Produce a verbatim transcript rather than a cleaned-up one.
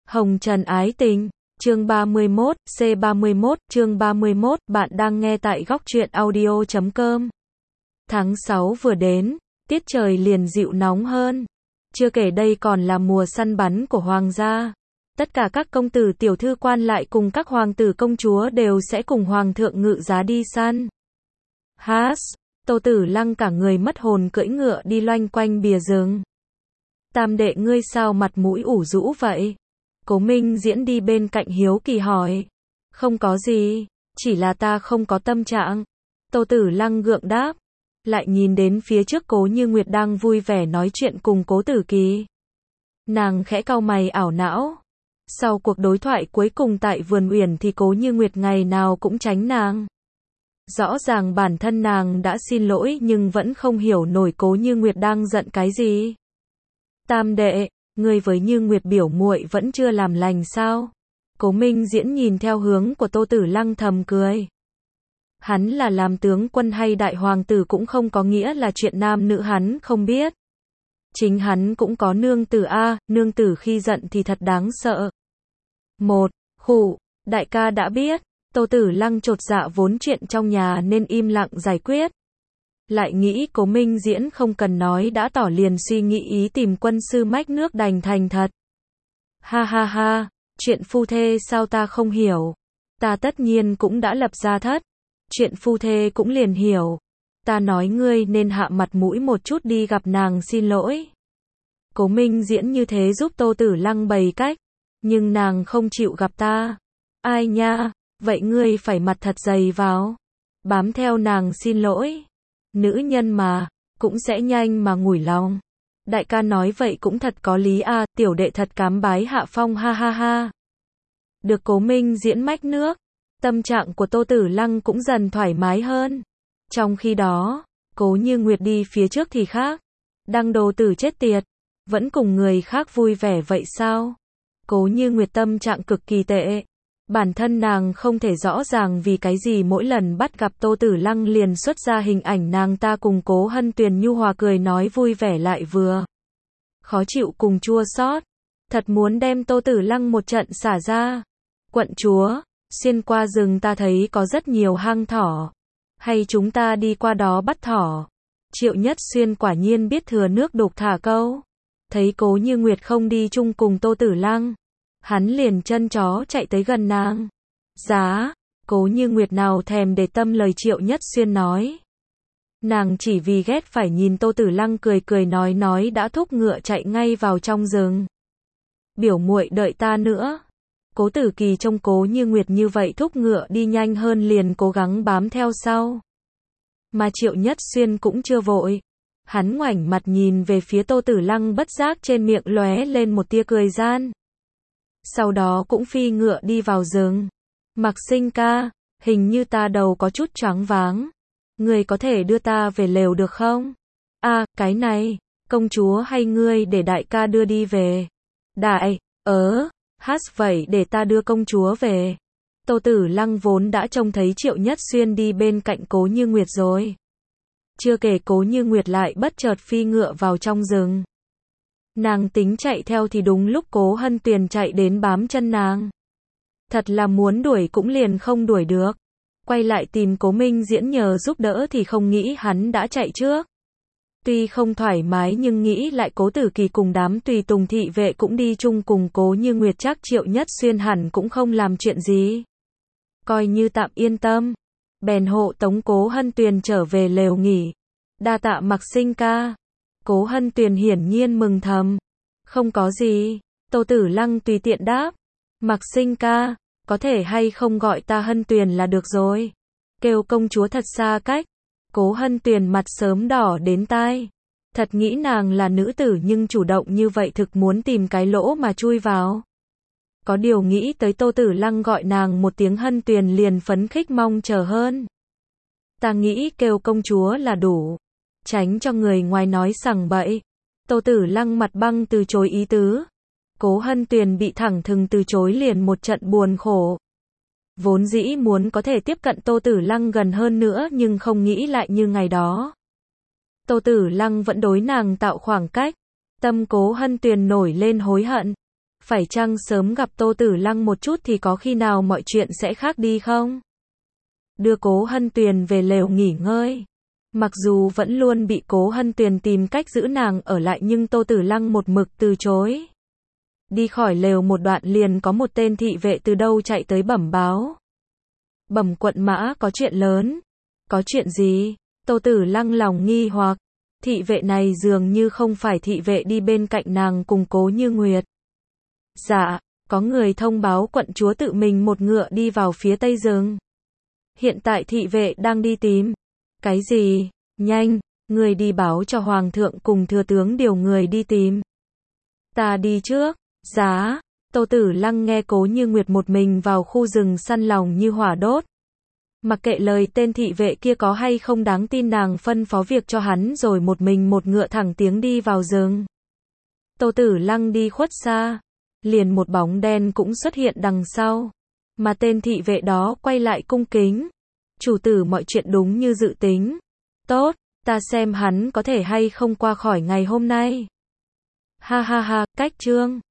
Hồng Trần ái tình, chương ba mươi mốt, C ba mươi mốt, chương ba mươi mốt, bạn đang nghe tại góc truyện audio chấm com. Tháng sáu vừa đến, tiết trời liền dịu nóng hơn. Chưa kể đây còn là mùa săn bắn của hoàng gia. Tất cả các công tử tiểu thư quan lại cùng các hoàng tử công chúa đều sẽ cùng hoàng thượng ngự giá đi săn. Hát, Tô Tử Lăng cả người mất hồn cưỡi ngựa đi loanh quanh bìa rừng. Tam đệ ngươi sao mặt mũi ủ rũ vậy? Cố Minh Diễn đi bên cạnh hiếu kỳ hỏi. Không có gì, chỉ là ta không có tâm trạng. Tô Tử Lăng gượng đáp. Lại nhìn đến phía trước Cố Như Nguyệt đang vui vẻ nói chuyện cùng Cố Tử Kỳ. Nàng khẽ cau mày ảo não. Sau cuộc đối thoại cuối cùng tại vườn uyển thì Cố Như Nguyệt ngày nào cũng tránh nàng. Rõ ràng bản thân nàng đã xin lỗi nhưng vẫn không hiểu nổi Cố Như Nguyệt đang giận cái gì. Tam đệ, ngươi với Như Nguyệt biểu muội vẫn chưa làm lành sao? Cố Minh Diễn nhìn theo hướng của Tô Tử Lăng thầm cười. Hắn là làm tướng quân hay đại hoàng tử cũng không có nghĩa là chuyện nam nữ hắn không biết. Chính hắn cũng có nương tử a, nương tử khi giận thì thật đáng sợ. Một, khụ, đại ca đã biết. Tô Tử Lăng chột dạ vốn chuyện trong nhà nên im lặng giải quyết. Lại nghĩ Cố Minh Diễn không cần nói đã tỏ liền suy nghĩ ý tìm quân sư mách nước đành thành thật. Ha ha ha, chuyện phu thê sao ta không hiểu. Ta tất nhiên cũng đã lập gia thất. Chuyện phu thê cũng liền hiểu. Ta nói ngươi nên hạ mặt mũi một chút đi gặp nàng xin lỗi. Cố Minh Diễn như thế giúp Tô Tử Lăng bày cách. Nhưng nàng không chịu gặp ta. Ai nha, vậy ngươi phải mặt thật dày vào. Bám theo nàng xin lỗi. Nữ nhân mà, cũng sẽ nhanh mà nguội lòng. Đại ca nói vậy cũng thật có lý a, à, tiểu đệ thật cám bái hạ phong ha ha ha. Được Cố Minh Diễn mách nước, tâm trạng của Tô Tử Lăng cũng dần thoải mái hơn. Trong khi đó, Cố Như Nguyệt đi phía trước thì khác. Đăng đồ tử chết tiệt, vẫn cùng người khác vui vẻ vậy sao? Cố Như Nguyệt tâm trạng cực kỳ tệ. Bản thân nàng không thể rõ ràng vì cái gì mỗi lần bắt gặp Tô Tử Lăng liền xuất ra hình ảnh nàng ta cùng Cố Hân Tuyền nhu hòa cười nói vui vẻ lại vừa khó chịu cùng chua xót. Thật muốn đem Tô Tử Lăng một trận xả ra. Quận chúa, xuyên qua rừng ta thấy có rất nhiều hang thỏ. Hay chúng ta đi qua đó bắt thỏ? Triệu Nhất Xuyên quả nhiên biết thừa nước đục thả câu. Thấy Cố Như Nguyệt không đi chung cùng Tô Tử Lăng. Hắn liền chân chó chạy tới gần nàng. Giá, Cố Như Nguyệt nào thèm để tâm lời Triệu Nhất Xuyên nói. Nàng chỉ vì ghét phải nhìn Tô Tử Lăng cười cười nói nói đã thúc ngựa chạy ngay vào trong rừng. Biểu muội đợi ta nữa. Cố Tử Kỳ trông Cố Như Nguyệt như vậy thúc ngựa đi nhanh hơn liền cố gắng bám theo sau. Mà Triệu Nhất Xuyên cũng chưa vội. Hắn ngoảnh mặt nhìn về phía Tô Tử Lăng bất giác trên miệng lóe lên một tia cười gian. Sau đó cũng phi ngựa đi vào rừng. Mặc Sinh ca, hình như ta đầu có chút choáng váng. Ngươi có thể đưa ta về lều được không? A, à, cái này, công chúa hay ngươi để đại ca đưa đi về? Đại, ớ, hát vậy để ta đưa công chúa về. Tô Tử Lăng vốn đã trông thấy Triệu Nhất Xuyên đi bên cạnh Cố Như Nguyệt rồi. Chưa kể Cố Như Nguyệt lại bất chợt phi ngựa vào trong rừng. Nàng tính chạy theo thì đúng lúc Cố Hân Tuyền chạy đến bám chân nàng. Thật là muốn đuổi cũng liền không đuổi được. Quay lại tìm Cố Minh Diễn nhờ giúp đỡ thì không nghĩ hắn đã chạy trước. Tuy không thoải mái nhưng nghĩ lại Cố Tử Kỳ cùng đám tùy tùng thị vệ cũng đi chung cùng Cố Như Nguyệt chắc Triệu Nhất Xuyên hẳn cũng không làm chuyện gì. Coi như tạm yên tâm. Bèn hộ tống Cố Hân Tuyền trở về lều nghỉ. Đa tạ Mặc Sinh ca. Cố Hân Tuyền hiển nhiên mừng thầm. Không có gì. Tô Tử Lăng tùy tiện đáp. Mặc Sinh ca, có thể hay không gọi ta Hân Tuyền là được rồi. Kêu công chúa thật xa cách. Cố Hân Tuyền mặt sớm đỏ đến tai. Thật nghĩ nàng là nữ tử nhưng chủ động như vậy thực muốn tìm cái lỗ mà chui vào. Có điều nghĩ tới Tô Tử Lăng gọi nàng một tiếng Hân Tuyền liền phấn khích mong chờ hơn. Ta nghĩ kêu công chúa là đủ. Tránh cho người ngoài nói sằng bậy. Tô Tử Lăng mặt băng từ chối ý tứ. Cố Hân Tuyền bị thẳng thừng từ chối liền một trận buồn khổ. Vốn dĩ muốn có thể tiếp cận Tô Tử Lăng gần hơn nữa nhưng không nghĩ lại như ngày đó. Tô Tử Lăng vẫn đối nàng tạo khoảng cách. Tâm Cố Hân Tuyền nổi lên hối hận. Phải chăng sớm gặp Tô Tử Lăng một chút thì có khi nào mọi chuyện sẽ khác đi không? Đưa Cố Hân Tuyền về lều nghỉ ngơi. Mặc dù vẫn luôn bị Cố Hân Tuyền tìm cách giữ nàng ở lại nhưng Tô Tử Lăng một mực từ chối. Đi khỏi lều một đoạn liền có một tên thị vệ từ đâu chạy tới bẩm báo. Bẩm quận mã, có chuyện lớn. Có chuyện gì? Tô Tử Lăng lòng nghi hoặc. Thị vệ này dường như không phải thị vệ đi bên cạnh nàng cùng Cố Như Nguyệt. Dạ, có người thông báo quận chúa tự mình một ngựa đi vào phía tây rừng. Hiện tại thị vệ đang đi tìm. Cái gì? Nhanh, người đi báo cho hoàng thượng cùng thừa tướng điều người đi tìm. Ta đi trước. Giá, Tô Tử Lăng nghe Cố Như Nguyệt một mình vào khu rừng săn lòng như hỏa đốt. Mặc kệ lời tên thị vệ kia có hay không đáng tin, nàng phân phó việc cho hắn rồi một mình một ngựa thẳng tiếng đi vào rừng. Tô Tử Lăng đi khuất xa, liền một bóng đen cũng xuất hiện đằng sau. Mà tên thị vệ đó quay lại cung kính. Chủ tử, mọi chuyện đúng như dự tính. Tốt, ta xem hắn có thể hay không qua khỏi ngày hôm nay. Ha ha ha, cách chương.